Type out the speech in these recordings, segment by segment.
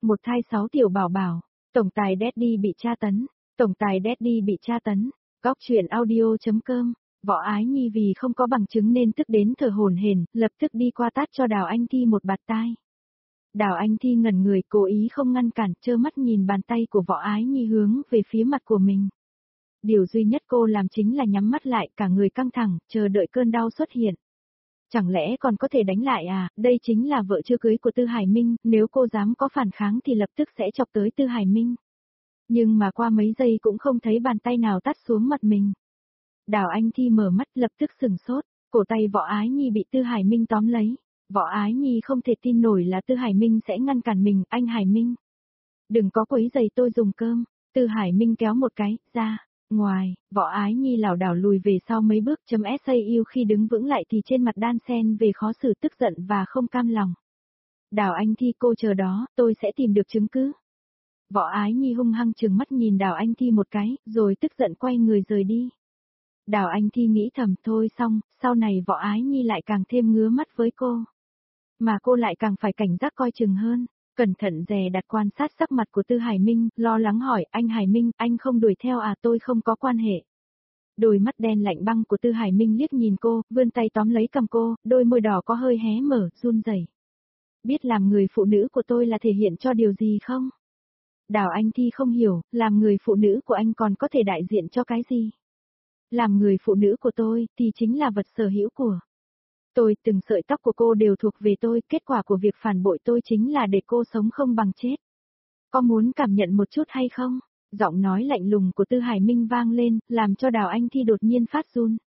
Một thai 6 tiểu bảo bảo, tổng tài Daddy bị tra tấn, tổng tài Daddy bị tra tấn. Góc truyện audio.com, Võ Ái Nhi vì không có bằng chứng nên tức đến thở hổn hển, lập tức đi qua tát cho Đào Anh Thi một bạt tai. Đào Anh Thi ngẩn người, cố ý không ngăn cản, trơ mắt nhìn bàn tay của Võ Ái Nhi hướng về phía mặt của mình. Điều duy nhất cô làm chính là nhắm mắt lại, cả người căng thẳng, chờ đợi cơn đau xuất hiện. Chẳng lẽ còn có thể đánh lại à, đây chính là vợ chưa cưới của Tư Hải Minh, nếu cô dám có phản kháng thì lập tức sẽ chọc tới Tư Hải Minh. Nhưng mà qua mấy giây cũng không thấy bàn tay nào tát xuống mặt mình. Đào Anh Thi mở mắt lập tức sửng sốt, cổ tay Võ Ái Nhi bị Tư Hải Minh tóm lấy. Võ Ái Nhi không thể tin nổi là Tư Hải Minh sẽ ngăn cản mình, anh Hải Minh. Đừng có quấy giày tôi dùng cơm, Tư Hải Minh kéo một cái, ra. Ngoài, Võ Ái Nhi lảo đảo lùi về sau mấy bước, .sau khi đứng vững lại thì trên mặt đan sen về khó xử, tức giận và không cam lòng. Đào Anh Thi, cô chờ đó, tôi sẽ tìm được chứng cứ. Võ Ái Nhi hung hăng trừng mắt nhìn Đào Anh Thi một cái, rồi tức giận quay người rời đi. Đào Anh Thi nghĩ thầm, thôi xong, sau này Võ Ái Nhi lại càng thêm ngứa mắt với cô. Mà cô lại càng phải cảnh giác coi chừng hơn. Cẩn thận dè đặt quan sát sắc mặt của Tư Hải Minh, lo lắng hỏi, anh Hải Minh, anh không đuổi theo à, tôi không có quan hệ. Đôi mắt đen lạnh băng của Tư Hải Minh liếc nhìn cô, vươn tay tóm lấy cằm cô, đôi môi đỏ có hơi hé mở, run rẩy. Biết làm người phụ nữ của tôi là thể hiện cho điều gì không? Đào Anh Thi không hiểu, làm người phụ nữ của anh còn có thể đại diện cho cái gì? Làm người phụ nữ của tôi thì chính là vật sở hữu của tôi, từng sợi tóc của cô đều thuộc về tôi, kết quả của việc phản bội tôi chính là để cô sống không bằng chết. Có muốn cảm nhận một chút hay không? Giọng nói lạnh lùng của Tư Hải Minh vang lên, làm cho Đào Anh Thi đột nhiên phát run.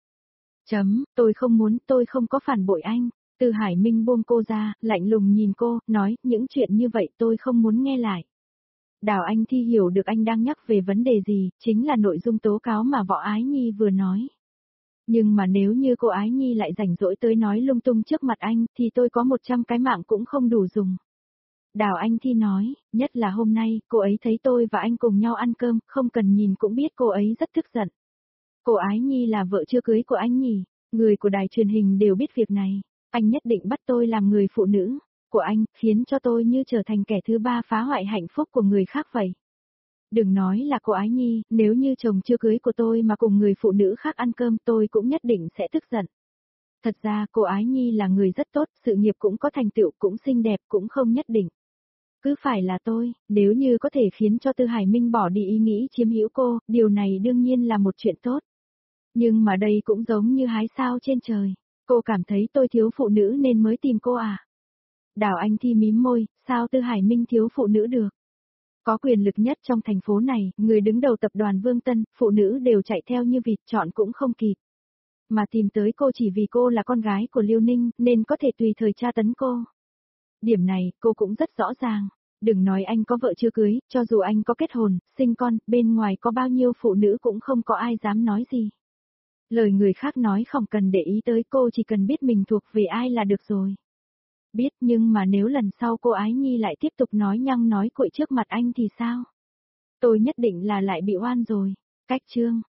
Tôi không muốn, tôi không có phản bội anh. Tư Hải Minh buông cô ra, lạnh lùng nhìn cô, nói, những chuyện như vậy tôi không muốn nghe lại. Đào Anh Thi hiểu được anh đang nhắc về vấn đề gì, chính là nội dung tố cáo mà Võ Ái Nhi vừa nói. Nhưng mà nếu như cô Ái Nhi lại rảnh rỗi tới nói lung tung trước mặt anh, thì tôi có 100 cái mạng cũng không đủ dùng. Đào Anh Thi nói, nhất là hôm nay, cô ấy thấy tôi và anh cùng nhau ăn cơm, không cần nhìn cũng biết cô ấy rất tức giận. Cô Ái Nhi là vợ chưa cưới của anh nhỉ, người của đài truyền hình đều biết việc này, anh nhất định bắt tôi làm người phụ nữ của anh, khiến cho tôi như trở thành kẻ thứ ba phá hoại hạnh phúc của người khác vậy. Đừng nói là cô Ái Nhi, nếu như chồng chưa cưới của tôi mà cùng người phụ nữ khác ăn cơm tôi cũng nhất định sẽ tức giận. Thật ra cô Ái Nhi là người rất tốt, sự nghiệp cũng có thành tựu, cũng xinh đẹp, cũng không nhất định. Cứ phải là tôi, nếu như có thể khiến cho Tư Hải Minh bỏ đi ý nghĩ chiếm hữu cô, điều này đương nhiên là một chuyện tốt. Nhưng mà đây cũng giống như hái sao trên trời. Cô cảm thấy tôi thiếu phụ nữ nên mới tìm cô à? Đào Anh Thi mím môi, sao Tư Hải Minh thiếu phụ nữ được? Có quyền lực nhất trong thành phố này, người đứng đầu tập đoàn Vương Tân, phụ nữ đều chạy theo như vịt, chọn cũng không kịp. Mà tìm tới cô chỉ vì cô là con gái của Liêu Ninh, nên có thể tùy thời tra tấn cô. Điểm này, cô cũng rất rõ ràng. Đừng nói anh có vợ chưa cưới, cho dù anh có kết hôn, sinh con, bên ngoài có bao nhiêu phụ nữ cũng không có ai dám nói gì. Lời người khác nói không cần để ý tới, cô chỉ cần biết mình thuộc về ai là được rồi. Biết, nhưng mà nếu lần sau cô Ái Nhi lại tiếp tục nói nhăng nói cuội trước mặt anh thì sao? Tôi nhất định là lại bị oan rồi. Cách chương.